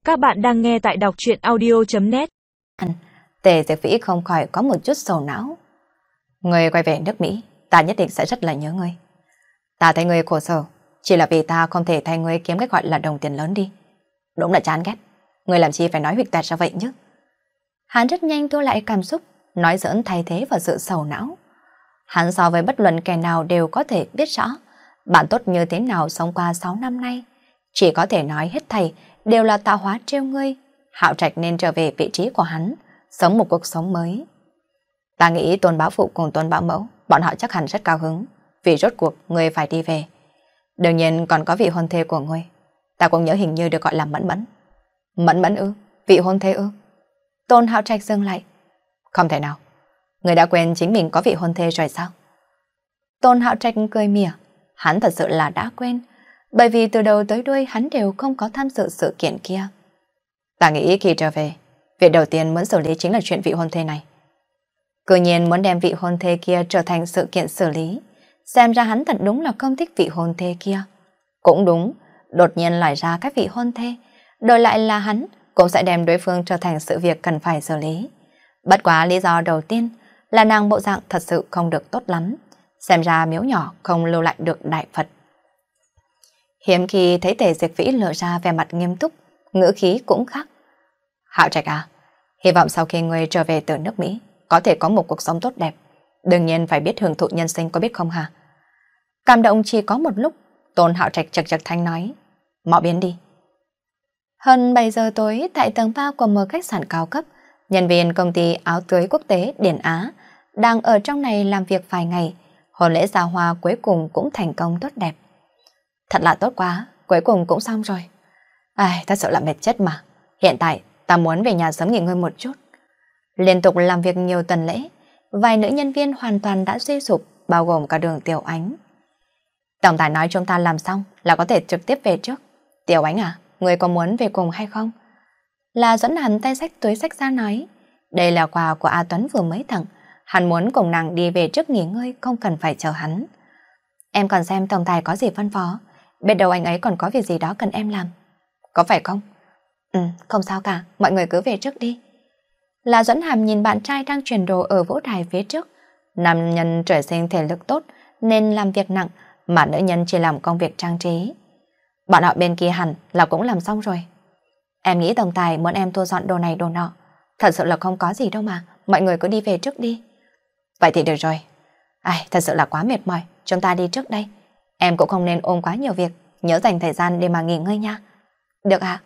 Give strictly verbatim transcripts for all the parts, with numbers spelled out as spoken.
Các bạn đang nghe tại đọc truyện audio.net. Tề Diệp Vĩ không khỏi có một chút sầu não. Người quay về nước Mỹ, ta nhất định sẽ rất là nhớ ngươi. Ta thấy ngươi khổ sở, chỉ là vì ta không thể thay ngươi kiếm cái gọi là đồng tiền lớn đi. Đúng là chán ghét. Ngươi làm chi phải nói huyệt toẹt ra vậy chứ? Hắn rất nhanh thu lại cảm xúc, nói giỡn thay thế vào sự sầu não. Hắn so với bất luận kẻ nào đều có thể biết rõ bạn tốt như thế nào sống qua sáu năm nay. Chỉ có thể nói hết thầy đều là tạo hóa trêu ngươi. Hạo Trạch nên trở về vị trí của hắn, sống một cuộc sống mới. Ta nghĩ Tôn Bá Phụ cùng Tôn Bá Mẫu, bọn họ chắc hẳn rất cao hứng, vì rốt cuộc ngươi phải đi về. Đương nhiên còn có vị hôn thê của ngươi. Ta cũng nhớ hình như được gọi là Mẫn Mẫn. Mẫn Mẫn ư? Vị hôn thê ư? Tôn Hạo Trạch dừng lại. Không thể nào. Ngươi đã quên chính mình có vị hôn thê rồi sao? Tôn Hạo Trạch cười mỉa. Hắn thật sự là đã quên, bởi vì từ đầu tới đuôi hắn đều không có tham dự sự kiện kia. Ta nghĩ khi trở về, việc đầu tiên muốn xử lý chính là chuyện vị hôn thê này. Cứ nhiên muốn đem vị hôn thê kia trở thành sự kiện xử lý. Xem ra hắn thật đúng là không thích vị hôn thê kia. Cũng đúng, đột nhiên lại ra các vị hôn thê, đổi lại là hắn cũng sẽ đem đối phương trở thành sự việc cần phải xử lý. Bất quá lý do đầu tiên là nàng bộ dạng thật sự không được tốt lắm. Xem ra miếu nhỏ không lưu lại được đại Phật. Hiếm khi thấy Tề Diệp Vĩ lộ ra vẻ mặt nghiêm túc, ngữ khí cũng khác. Hạo Trạch à, hy vọng sau khi ngươi trở về từ nước Mỹ có thể có một cuộc sống tốt đẹp. Đương nhiên phải biết hưởng thụ nhân sinh, có biết không hả? Cảm động chỉ có một lúc, Tôn Hạo Trạch chật chật thanh nói, mọi biến đi. Hơn bảy giờ tối tại tầng ba của một khách sạn cao cấp, nhân viên công ty áo cưới quốc tế Điển Á đang ở trong này làm việc vài ngày. Hôn lễ giao hoa cuối cùng cũng thành công tốt đẹp. Thật là tốt quá, cuối cùng cũng xong rồi. Ai, thật sự là mệt chết mà. Hiện tại, ta muốn về nhà sớm nghỉ ngơi một chút. Liên tục làm việc nhiều tuần lễ, vài nữ nhân viên hoàn toàn đã suy sụp, bao gồm cả Đường Tiểu Ánh. Tổng tài nói chúng ta làm xong là có thể trực tiếp về trước. Tiểu Ánh à, người có muốn về cùng hay không? Là dẫn hắn tay xách túi xách ra nói. Đây là quà của A Tuấn vừa mới tặng. Hắn muốn cùng nàng đi về trước nghỉ ngơi, không cần phải chờ hắn. Em còn xem tổng tài có gì phân phó. Biết đâu anh ấy còn có việc gì đó cần em làm. Có phải không? Ừ, không sao cả, mọi người cứ về trước đi. Là Duẫn Hàm nhìn bạn trai đang chuyển đồ ở vũ đài phía trước. Nam nhân trời sinh thể lực tốt nên làm việc nặng, mà nữ nhân chỉ làm công việc trang trí. Bọn họ bên kia hẳn là cũng làm xong rồi. Em nghĩ tổng tài muốn em thu dọn đồ này đồ nọ. Thật sự là không có gì đâu mà, mọi người cứ đi về trước đi. Vậy thì được rồi. Ai, thật sự là quá mệt mỏi, chúng ta đi trước đây. Em cũng không nên ôm quá nhiều việc, nhớ dành thời gian để mà nghỉ ngơi nha. Được ạ.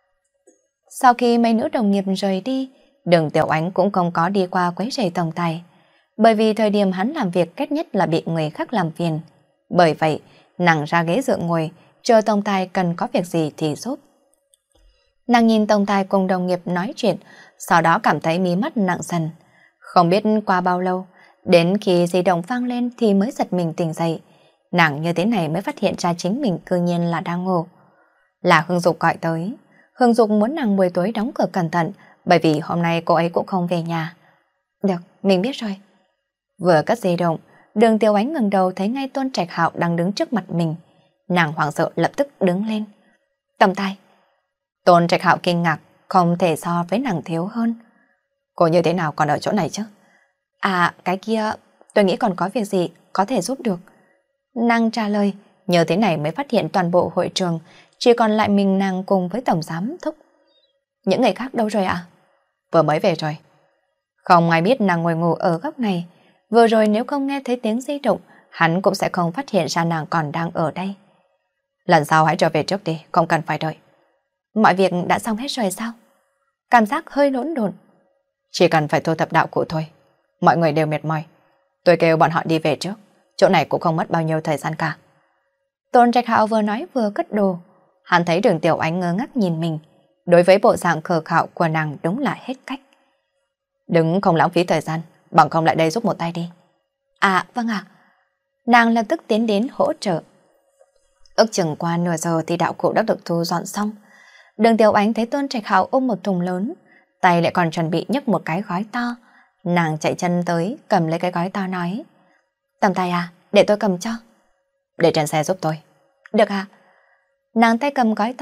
Sau khi mấy nữ đồng nghiệp rời đi, Đường Tiểu Ánh cũng không có đi qua quấy rầy tổng tài. Bởi vì thời điểm hắn làm việc ghét nhất là bị người khác làm phiền. Bởi vậy, nàng ra ghế dựa ngồi, chờ tổng tài cần có việc gì thì giúp. Nàng nhìn tổng tài cùng đồng nghiệp nói chuyện, sau đó cảm thấy mí mắt nặng dần. Không biết qua bao lâu, đến khi di động vang lên thì mới giật mình tỉnh dậy. Nàng như thế này mới phát hiện ra chính mình cư nhiên là đang ngủ. Là Hương Dục gọi tới. Hương Dục muốn nàng buổi tối đóng cửa cẩn thận, bởi vì hôm nay cô ấy cũng không về nhà. Được, mình biết rồi. Vừa cất di động, Đường Tiểu Ánh ngẩng đầu thấy ngay Tôn Trạch Hạo đang đứng trước mặt mình. Nàng hoảng sợ lập tức đứng lên. Tổng tài. Tôn Trạch Hạo kinh ngạc, không thể so với nàng thiếu hơn. Cô như thế nào còn ở chỗ này chứ? À, cái kia, tôi nghĩ còn có việc gì có thể giúp được. Nàng trả lời, nhờ thế này mới phát hiện toàn bộ hội trường chỉ còn lại mình nàng cùng với tổng giám thúc. Những người khác đâu rồi ạ? Vừa mới về rồi. Không ai biết nàng ngồi ngủ ở góc này. Vừa rồi nếu không nghe thấy tiếng di động, hắn cũng sẽ không phát hiện ra nàng còn đang ở đây. Lần sau hãy trở về trước đi, không cần phải đợi. Mọi việc đã xong hết rồi sao? Cảm giác hơi hỗn độn. Chỉ cần phải thu thập đạo cụ thôi. Mọi người đều mệt mỏi. Tôi kêu bọn họ đi về trước. Chỗ này cũng không mất bao nhiêu thời gian cả. Tôn Trạch Hạo vừa nói vừa cất đồ. Hắn thấy Đường Tiểu Ánh ngơ ngác nhìn mình. Đối với bộ dạng khờ khạo của nàng đúng là hết cách. Đừng không lãng phí thời gian, bằng không lại đây giúp một tay đi. À vâng ạ. Nàng lập tức tiến đến hỗ trợ. Ước chừng qua nửa giờ thì đạo cụ đã được thu dọn xong. Đường Tiểu Ánh thấy Tôn Trạch Hạo ôm một thùng lớn, tay lại còn chuẩn bị nhấc một cái gói to. Nàng chạy chân tới cầm lấy cái gói to nói, tổng tài à, để tôi cầm cho. Để trên xe giúp tôi. Được ạ. Nàng tay cầm gói to,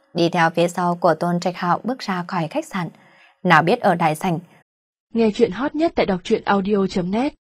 Đi theo phía sau của Tôn Trạch Hạo bước ra khỏi khách sạn. Nào biết ở đại sảnh. Nghe chuyện hot nhất tại đọc truyện audio chấm net